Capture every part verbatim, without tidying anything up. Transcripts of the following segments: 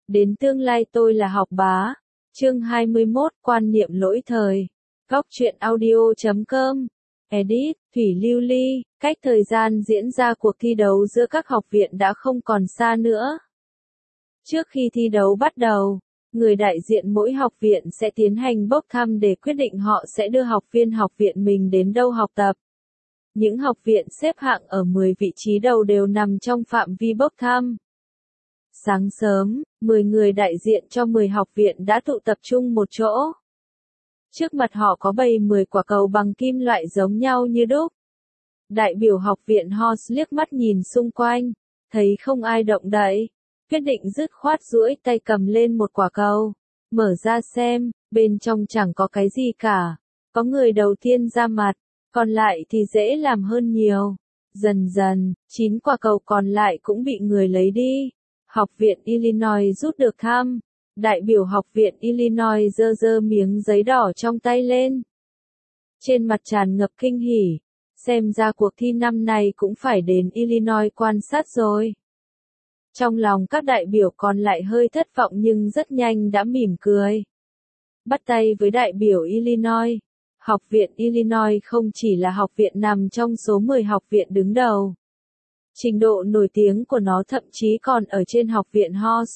Đến tương lai tôi là học bá. Chương hai mươi mốt, quan niệm lỗi thời. Góc truyện audio chấm com. Edit, Thủy Lưu Ly. Cách thời gian diễn ra cuộc thi đấu giữa các học viện đã không còn xa nữa. Trước khi thi đấu bắt đầu, người đại diện mỗi học viện sẽ tiến hành bốc thăm để quyết định họ sẽ đưa học viên học viện mình đến đâu học tập. Những học viện xếp hạng ở mười vị trí đầu đều nằm trong phạm vi bốc thăm. Sáng sớm, mười người đại diện cho mười học viện đã tụ tập trung một chỗ. Trước mặt họ có bày mười quả cầu bằng kim loại giống nhau như đúc. Đại biểu học viện Horse liếc mắt nhìn xung quanh, thấy không ai động đậy, quyết định dứt khoát duỗi tay cầm lên một quả cầu, mở ra xem, bên trong chẳng có cái gì cả. Có người đầu tiên ra mặt, còn lại thì dễ làm hơn nhiều. Dần dần, chín quả cầu còn lại cũng bị người lấy đi. Học viện Illinois rút được thăm. Đại biểu học viện Illinois giơ giơ miếng giấy đỏ trong tay lên. Trên mặt tràn ngập kinh hỉ. Xem ra cuộc thi năm nay cũng phải đến Illinois quan sát rồi. Trong lòng các đại biểu còn lại hơi thất vọng nhưng rất nhanh đã mỉm cười. Bắt tay với đại biểu Illinois. Học viện Illinois không chỉ là học viện nằm trong số mười học viện đứng đầu. Trình độ nổi tiếng của nó thậm chí còn ở trên học viện Horse.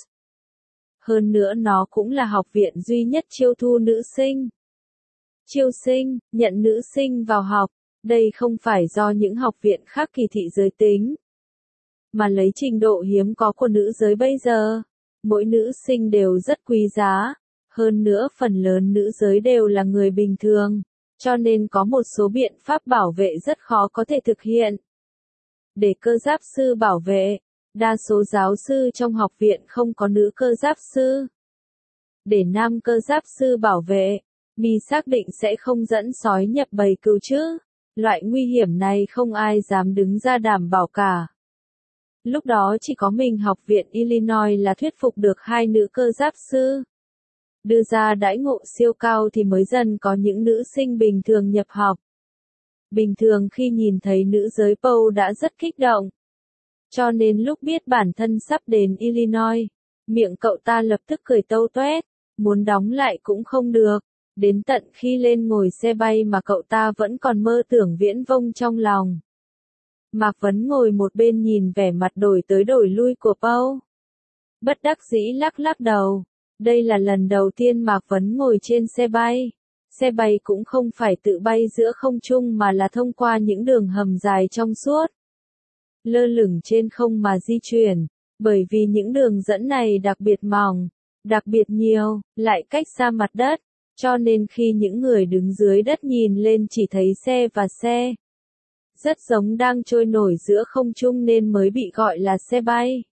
Hơn nữa nó cũng là học viện duy nhất chiêu thu nữ sinh. Chiêu sinh, nhận nữ sinh vào học, đây không phải do những học viện khác kỳ thị giới tính, mà lấy trình độ hiếm có của nữ giới bây giờ. Mỗi nữ sinh đều rất quý giá, hơn nữa phần lớn nữ giới đều là người bình thường, cho nên có một số biện pháp bảo vệ rất khó có thể thực hiện. Để cơ giáp sư bảo vệ, đa số giáo sư trong học viện không có nữ cơ giáp sư. Để nam cơ giáp sư bảo vệ, Mi xác định sẽ không dẫn sói nhập bầy cứu chứ. Loại nguy hiểm này không ai dám đứng ra đảm bảo cả. Lúc đó chỉ có mình học viện Illinois là thuyết phục được hai nữ cơ giáp sư. Đưa ra đãi ngộ siêu cao thì mới dần có những nữ sinh bình thường nhập học. Bình thường khi nhìn thấy nữ giới Paul đã rất kích động. Cho nên lúc biết bản thân sắp đến Illinois, miệng cậu ta lập tức cười tâu toét, muốn đóng lại cũng không được. Đến tận khi lên ngồi xe bay mà cậu ta vẫn còn mơ tưởng viễn vông trong lòng. Mạc Vấn ngồi một bên nhìn vẻ mặt đổi tới đổi lui của Paul. Bất đắc dĩ lắc lắc đầu. Đây là lần đầu tiên Mạc Vấn ngồi trên xe bay. Xe bay cũng không phải tự bay giữa không trung mà là thông qua những đường hầm dài trong suốt. Lơ lửng trên không mà di chuyển, bởi vì những đường dẫn này đặc biệt mỏng, đặc biệt nhiều, lại cách xa mặt đất. Cho nên khi những người đứng dưới đất nhìn lên chỉ thấy xe và xe. Rất giống đang trôi nổi giữa không trung nên mới bị gọi là xe bay.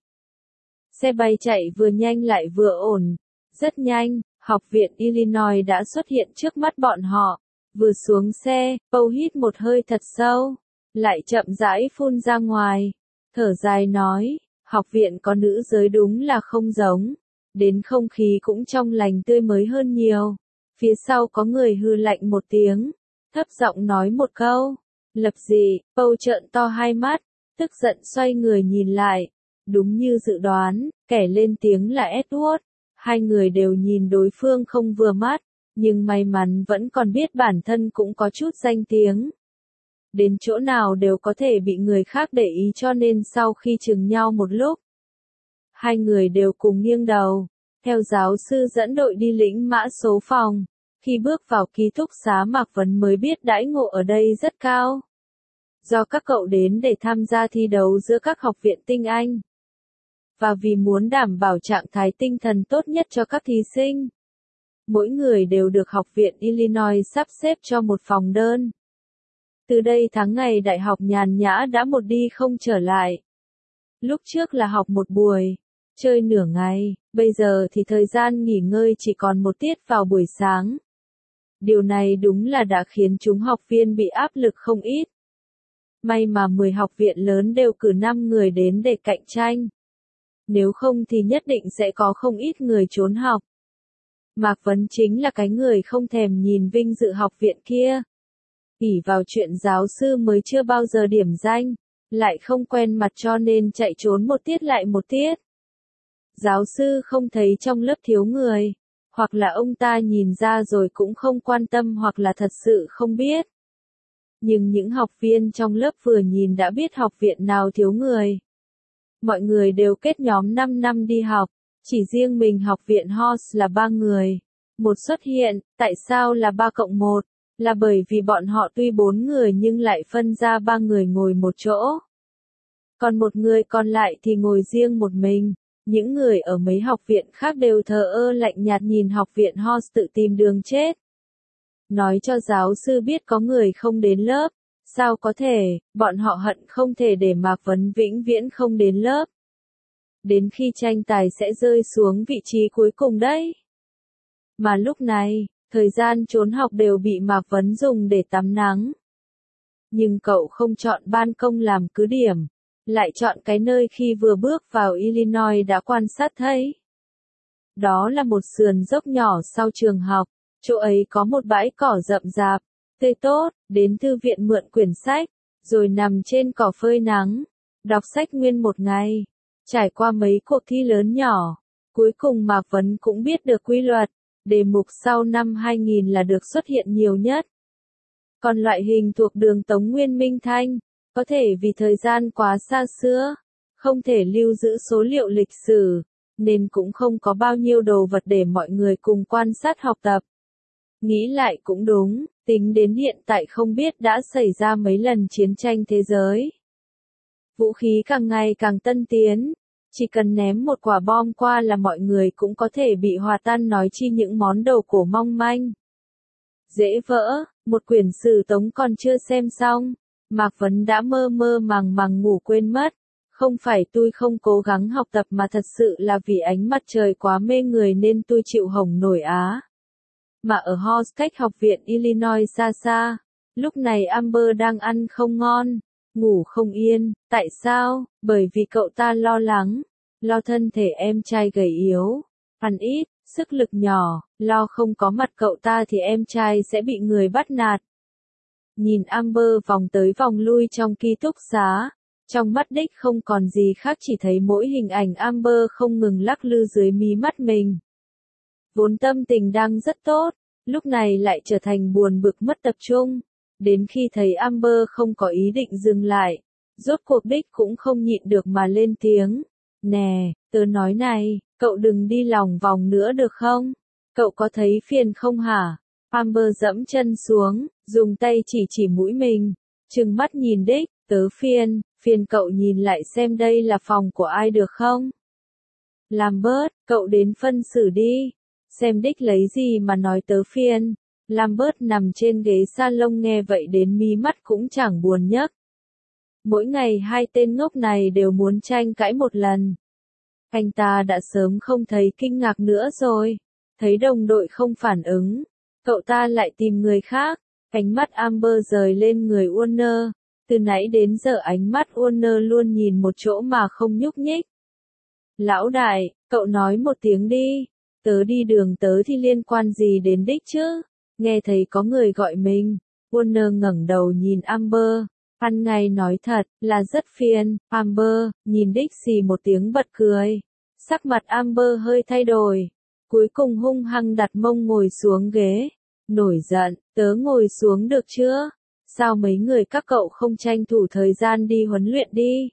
Xe bay chạy vừa nhanh lại vừa ổn. Rất nhanh, học viện Illinois đã xuất hiện trước mắt bọn họ. Vừa xuống xe, Paul hít một hơi thật sâu, lại chậm rãi phun ra ngoài. Thở dài nói, học viện có nữ giới đúng là không giống. Đến không khí cũng trong lành tươi mới hơn nhiều. Phía sau có người hư lạnh một tiếng, thấp giọng nói một câu. Lập gì? Paul trợn to hai mắt, tức giận xoay người nhìn lại. Đúng như dự đoán, kẻ lên tiếng là Edward. Hai người đều nhìn đối phương không vừa mắt, nhưng may mắn vẫn còn biết bản thân cũng có chút danh tiếng. Đến chỗ nào đều có thể bị người khác để ý cho nên sau khi chừng nhau một lúc, hai người đều cùng nghiêng đầu, theo giáo sư dẫn đội đi lĩnh mã số phòng. Khi bước vào ký túc xá Mạc Vấn mới biết đãi ngộ ở đây rất cao. Do các cậu đến để tham gia thi đấu giữa các học viện tinh Anh. Và vì muốn đảm bảo trạng thái tinh thần tốt nhất cho các thí sinh. Mỗi người đều được học viện Illinois sắp xếp cho một phòng đơn. Từ đây tháng ngày đại học nhàn nhã đã một đi không trở lại. Lúc trước là học một buổi, chơi nửa ngày, bây giờ thì thời gian nghỉ ngơi chỉ còn một tiết vào buổi sáng. Điều này đúng là đã khiến chúng học viên bị áp lực không ít. May mà mười học viện lớn đều cử năm người đến để cạnh tranh. Nếu không thì nhất định sẽ có không ít người trốn học. Mạc Vấn chính là cái người không thèm nhìn vinh dự học viện kia. ỷ vào chuyện giáo sư mới chưa bao giờ điểm danh, lại không quen mặt cho nên chạy trốn một tiết lại một tiết. giáo sư không thấy trong lớp thiếu người, hoặc là ông ta nhìn ra rồi cũng không quan tâm hoặc là thật sự không biết. Nhưng những học viên trong lớp vừa nhìn đã biết học viện nào thiếu người. Mọi người đều kết nhóm năm năm đi học, chỉ riêng mình học viện Horst là ba người. Một xuất hiện, tại sao là ba cộng một? Là bởi vì bọn họ tuy bốn người nhưng lại phân ra ba người ngồi một chỗ. Còn một người còn lại thì ngồi riêng một mình. Những người ở mấy học viện khác đều thờ ơ lạnh nhạt nhìn học viện Horst tự tìm đường chết. Nói cho giáo sư biết có người không đến lớp. Sao có thể, bọn họ hận không thể để Mạc Vấn vĩnh viễn không đến lớp. Đến khi tranh tài sẽ rơi xuống vị trí cuối cùng đấy. Mà lúc này, thời gian trốn học đều bị Mạc Vấn dùng để tắm nắng. Nhưng cậu không chọn ban công làm cứ điểm, lại chọn cái nơi khi vừa bước vào Illinois đã quan sát thấy. Đó là một sườn dốc nhỏ sau trường học, chỗ ấy có một bãi cỏ rậm rạp, tươi tốt, đến thư viện mượn quyển sách, rồi nằm trên cỏ phơi nắng, đọc sách nguyên một ngày, trải qua mấy cuộc thi lớn nhỏ. Cuối cùng Mạc Vấn cũng biết được quy luật, đề mục sau năm hai nghìn là được xuất hiện nhiều nhất. Còn loại hình thuộc đường Tống Nguyên Minh Thanh, có thể vì thời gian quá xa xưa, không thể lưu giữ số liệu lịch sử, nên cũng không có bao nhiêu đồ vật để mọi người cùng quan sát học tập. Nghĩ lại cũng đúng, tính đến hiện tại không biết đã xảy ra mấy lần chiến tranh thế giới. Vũ khí càng ngày càng tân tiến, chỉ cần ném một quả bom qua là mọi người cũng có thể bị hòa tan nói chi những món đồ cổ mong manh. Dễ vỡ, một quyển sử Tống còn chưa xem xong, Mạc Vấn đã mơ mơ màng màng ngủ quên mất. Không phải tôi không cố gắng học tập mà thật sự là vì ánh mặt trời quá mê người nên tôi chịu hồng nổi á. Mà ở Horst cách học viện Illinois xa xa, lúc này Amber đang ăn không ngon, ngủ không yên. Tại sao? Bởi vì cậu ta lo lắng, lo thân thể em trai gầy yếu, ăn ít, sức lực nhỏ, lo không có mặt cậu ta thì em trai sẽ bị người bắt nạt. Nhìn Amber vòng tới vòng lui trong ký túc xá, trong mắt Đích không còn gì khác chỉ thấy mỗi hình ảnh Amber không ngừng lắc lư dưới mí mắt mình. Vốn tâm tình đang rất tốt, lúc này lại trở thành buồn bực mất tập trung. Đến khi thấy Amber không có ý định dừng lại, rốt cuộc Đích cũng không nhịn được mà lên tiếng. Nè, tớ nói này, cậu đừng đi lòng vòng nữa được không? Cậu có thấy phiền không hả? Amber dẫm chân xuống, dùng tay chỉ chỉ mũi mình, trừng mắt nhìn Đích, tớ phiền, phiền cậu nhìn lại xem đây là phòng của ai được không? Làm bớt, cậu đến phân xử đi, xem Đích lấy gì mà nói tớ phiền. Làm bớt nằm trên ghế salon nghe vậy đến mí mắt cũng chẳng buồn nhấc. Mỗi ngày hai tên ngốc này đều muốn tranh cãi một lần. Anh ta đã sớm không thấy kinh ngạc nữa rồi, thấy đồng đội không phản ứng, cậu ta lại tìm người khác. Ánh mắt Amber rời lên người Warner, từ nãy đến giờ ánh mắt Warner luôn nhìn một chỗ mà không nhúc nhích. Lão đại, cậu nói một tiếng đi, tớ đi đường tớ thì liên quan gì đến Đích chứ? Nghe thấy có người gọi mình, Warner ngẩng đầu nhìn Amber, ăn ngay nói thật, là rất phiền. Amber, nhìn Đích xì một tiếng bật cười, sắc mặt Amber hơi thay đổi, cuối cùng hung hăng đặt mông ngồi xuống ghế, nổi giận, tớ ngồi xuống được chưa? Sao mấy người các cậu không tranh thủ thời gian đi huấn luyện đi?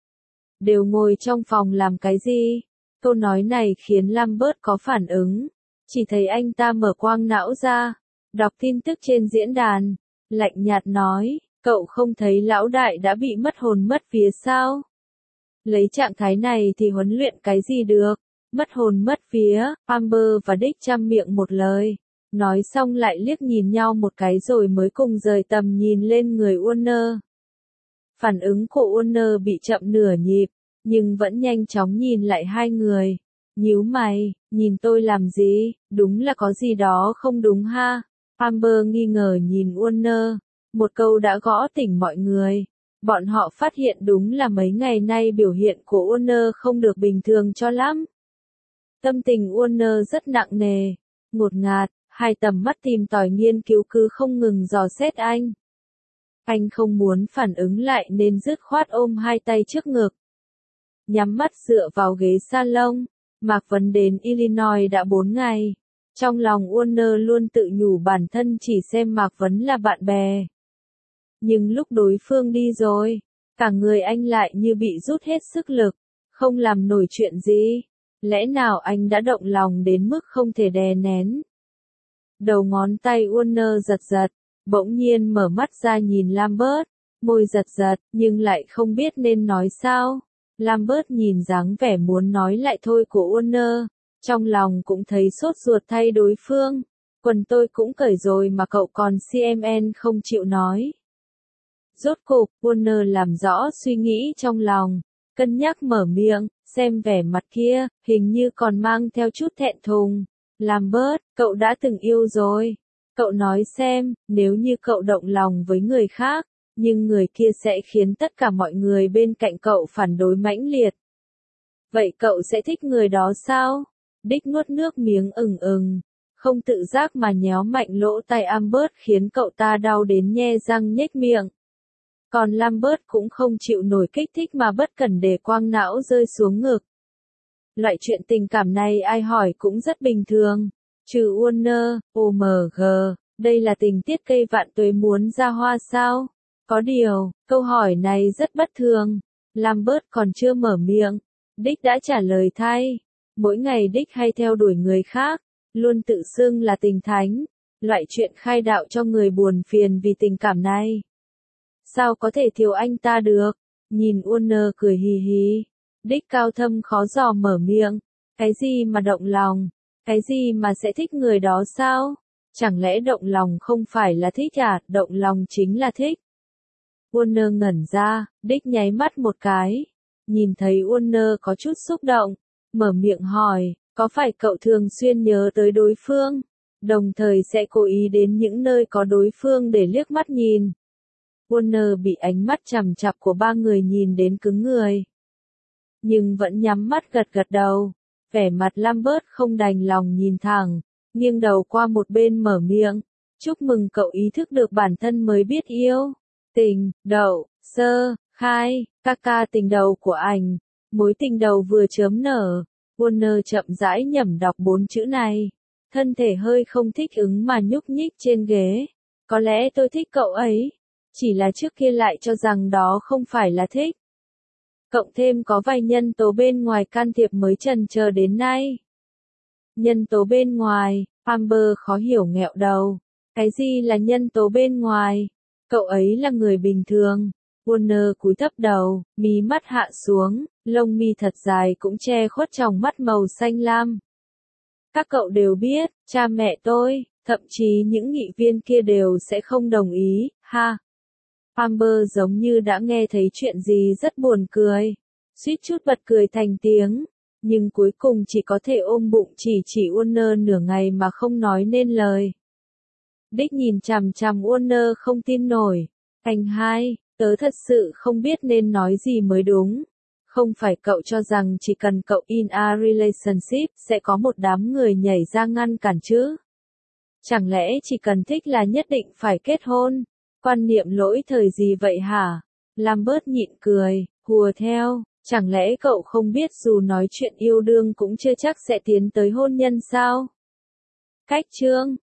Đều ngồi trong phòng làm cái gì? Câu nói này khiến Lambert có phản ứng, chỉ thấy anh ta mở quang não ra, đọc tin tức trên diễn đàn, lạnh nhạt nói, cậu không thấy lão đại đã bị mất hồn mất vía sao? Lấy trạng thái này thì huấn luyện cái gì được? Mất hồn mất vía. Amber và Dick chăm miệng một lời, nói xong lại liếc nhìn nhau một cái rồi mới cùng rời tầm nhìn lên người Warner. Phản ứng của Warner bị chậm nửa nhịp, nhưng vẫn nhanh chóng nhìn lại hai người. Nhíu mày, nhìn tôi làm gì, đúng là có gì đó không đúng ha? Amber nghi ngờ nhìn Warner, một câu đã gõ tỉnh mọi người. Bọn họ phát hiện đúng là mấy ngày nay biểu hiện của Warner không được bình thường cho lắm. Tâm tình Warner rất nặng nề, ngột ngạt, hai tầm mắt tìm tòi nghiên cứu cứ không ngừng dò xét anh. Anh không muốn phản ứng lại nên dứt khoát ôm hai tay trước ngực, nhắm mắt dựa vào ghế salon, Mạc Vấn đến Illinois đã bốn ngày. Trong lòng Warner luôn tự nhủ bản thân chỉ xem Mạc Vấn là bạn bè. Nhưng lúc đối phương đi rồi, cả người anh lại như bị rút hết sức lực, không làm nổi chuyện gì. Lẽ nào anh đã động lòng đến mức không thể đè nén? Đầu ngón tay Warner giật giật, bỗng nhiên mở mắt ra nhìn Lambert, môi giật giật, nhưng lại không biết nên nói sao. Lambert nhìn dáng vẻ muốn nói lại thôi của Warner, trong lòng cũng thấy sốt ruột thay đối phương. Quần tôi cũng cởi rồi mà cậu còn xê em en không chịu nói. Rốt cục, Warner làm rõ suy nghĩ trong lòng, cân nhắc mở miệng, xem vẻ mặt kia, hình như còn mang theo chút thẹn thùng. Lambert, cậu đã từng yêu rồi. Cậu nói xem, nếu như cậu động lòng với người khác, nhưng người kia sẽ khiến tất cả mọi người bên cạnh cậu phản đối mãnh liệt. Vậy cậu sẽ thích người đó sao? Dick nuốt nước miếng ừng ừng, không tự giác mà nhéo mạnh lỗ tai Lambert khiến cậu ta đau đến nhe răng nhếch miệng. Còn Lambert cũng không chịu nổi kích thích mà bất cẩn để quang não rơi xuống ngực. Loại chuyện tình cảm này ai hỏi cũng rất bình thường. Trừ Warner, ô em giê, đây là tình tiết cây vạn tuế muốn ra hoa sao? Có điều, câu hỏi này rất bất thường. Lambert còn chưa mở miệng, Dick đã trả lời thay. Mỗi ngày Dick hay theo đuổi người khác, luôn tự xưng là tình thánh. Loại chuyện khai đạo cho người buồn phiền vì tình cảm này, sao có thể thiếu anh ta được? Nhìn Warner cười hì hì, Dick cao thâm khó dò mở miệng. Cái gì mà động lòng? Cái gì mà sẽ thích người đó sao? Chẳng lẽ động lòng không phải là thích à? Động lòng chính là thích. Warner ngẩn ra, Dick nháy mắt một cái. Nhìn thấy Warner có chút xúc động, mở miệng hỏi, có phải cậu thường xuyên nhớ tới đối phương, đồng thời sẽ cố ý đến những nơi có đối phương để liếc mắt nhìn? Warner bị ánh mắt chằm chặp của ba người nhìn đến cứng người, nhưng vẫn nhắm mắt gật gật đầu. Vẻ mặt Lambert không đành lòng nhìn thẳng, nghiêng đầu qua một bên mở miệng. Chúc mừng cậu ý thức được bản thân mới biết yêu. Tình, đậu, sơ, khai, ca ca tình đầu của anh. Mối tình đầu vừa chớm nở. Warner chậm rãi nhẩm đọc bốn chữ này. Thân thể hơi không thích ứng mà nhúc nhích trên ghế. Có lẽ tôi thích cậu ấy. Chỉ là trước kia lại cho rằng đó không phải là thích. Cộng thêm có vài nhân tố bên ngoài can thiệp mới chần chờ đến nay. Nhân tố bên ngoài, Amber khó hiểu nghẹo đầu. Cái gì là nhân tố bên ngoài? Cậu ấy là người bình thường. Warner cúi thấp đầu, mí mắt hạ xuống, lông mi thật dài cũng che khuất tròng mắt màu xanh lam. Các cậu đều biết, cha mẹ tôi, thậm chí những nghị viên kia đều sẽ không đồng ý, ha. Amber giống như đã nghe thấy chuyện gì rất buồn cười, suýt chút bật cười thành tiếng, nhưng cuối cùng chỉ có thể ôm bụng chỉ chỉ Warner nửa ngày mà không nói nên lời. Dick nhìn chằm chằm Warner không tin nổi. Anh hai, tớ thật sự không biết nên nói gì mới đúng. Không phải cậu cho rằng chỉ cần cậu in a relationship sẽ có một đám người nhảy ra ngăn cản chứ? Chẳng lẽ chỉ cần thích là nhất định phải kết hôn? Quan niệm lỗi thời gì vậy hả? Lambert nhịn cười, hùa theo, chẳng lẽ cậu không biết dù nói chuyện yêu đương cũng chưa chắc sẽ tiến tới hôn nhân sao? Cách chương